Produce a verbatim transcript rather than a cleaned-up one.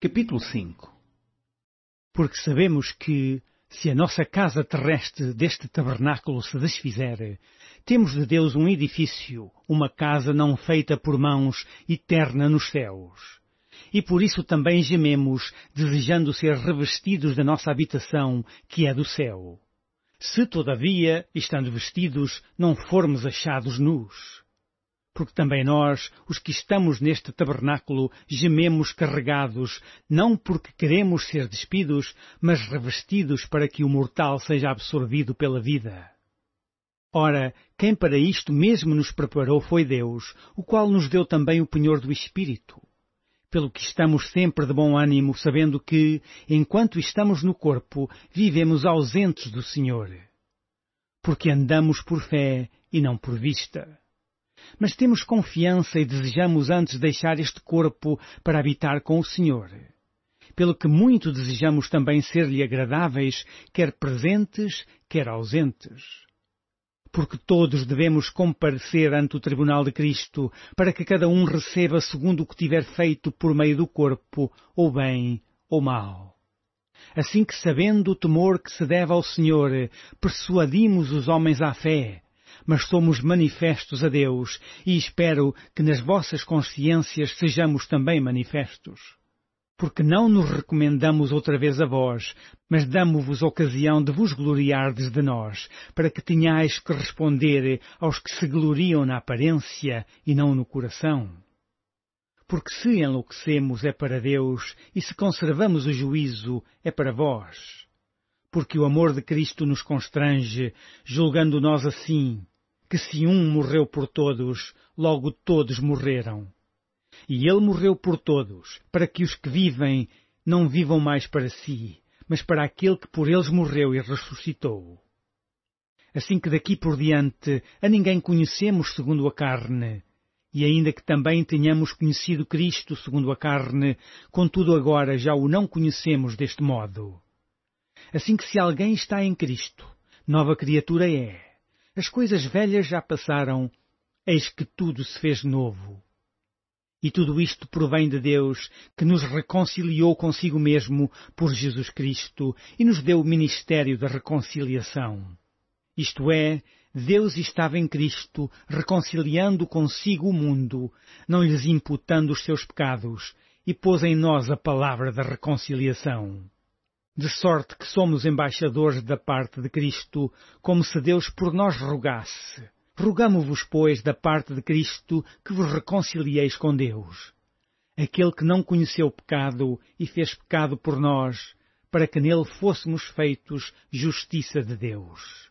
Capítulo cinco. Porque sabemos que, se a nossa casa terrestre deste tabernáculo se desfizer, temos de Deus um edifício, uma casa não feita por mãos, eterna nos céus. E por isso também gememos, desejando ser revestidos da nossa habitação, que é do céu. Se, todavia, estando vestidos, não formos achados nus. Porque também nós, os que estamos neste tabernáculo, gememos carregados, não porque queremos ser despidos, mas revestidos para que o mortal seja absorvido pela vida. Ora, quem para isto mesmo nos preparou foi Deus, o qual nos deu também o penhor do Espírito. Pelo que estamos sempre de bom ânimo, sabendo que, enquanto estamos no corpo, vivemos ausentes do Senhor. Porque andamos por fé e não por vista. Mas temos confiança e desejamos antes deixar este corpo para habitar com o Senhor. Pelo que muito desejamos também ser-lhe agradáveis, quer presentes, quer ausentes. Porque todos devemos comparecer ante o tribunal de Cristo, para que cada um receba segundo o que tiver feito por meio do corpo, ou bem ou mal. Assim que, sabendo o temor que se deve ao Senhor, persuadimos os homens à fé, mas somos manifestos a Deus, e espero que nas vossas consciências sejamos também manifestos. Porque não nos recomendamos outra vez a vós, mas damo-vos ocasião de vos gloriardes de nós, para que tenhais que responder aos que se gloriam na aparência e não no coração. Porque se enlouquecemos é para Deus, e se conservamos o juízo é para vós. Porque o amor de Cristo nos constrange, julgando nós assim, que se um morreu por todos, logo todos morreram. E ele morreu por todos, para que os que vivem não vivam mais para si, mas para aquele que por eles morreu e ressuscitou. Assim que daqui por diante a ninguém conhecemos segundo a carne, e ainda que também tenhamos conhecido Cristo segundo a carne, contudo agora já o não conhecemos deste modo. Assim que se alguém está em Cristo, nova criatura é. As coisas velhas já passaram, eis que tudo se fez novo. E tudo isto provém de Deus, que nos reconciliou consigo mesmo por Jesus Cristo e nos deu o ministério da reconciliação. Isto é, Deus estava em Cristo, reconciliando consigo o mundo, não lhes imputando os seus pecados, e pôs em nós a palavra da reconciliação. De sorte que somos embaixadores da parte de Cristo, como se Deus por nós rogasse. Rogamo-vos, pois, da parte de Cristo, que vos reconcilieis com Deus. Aquele que não conheceu pecado e fez pecado por nós, para que nele fôssemos feitos justiça de Deus.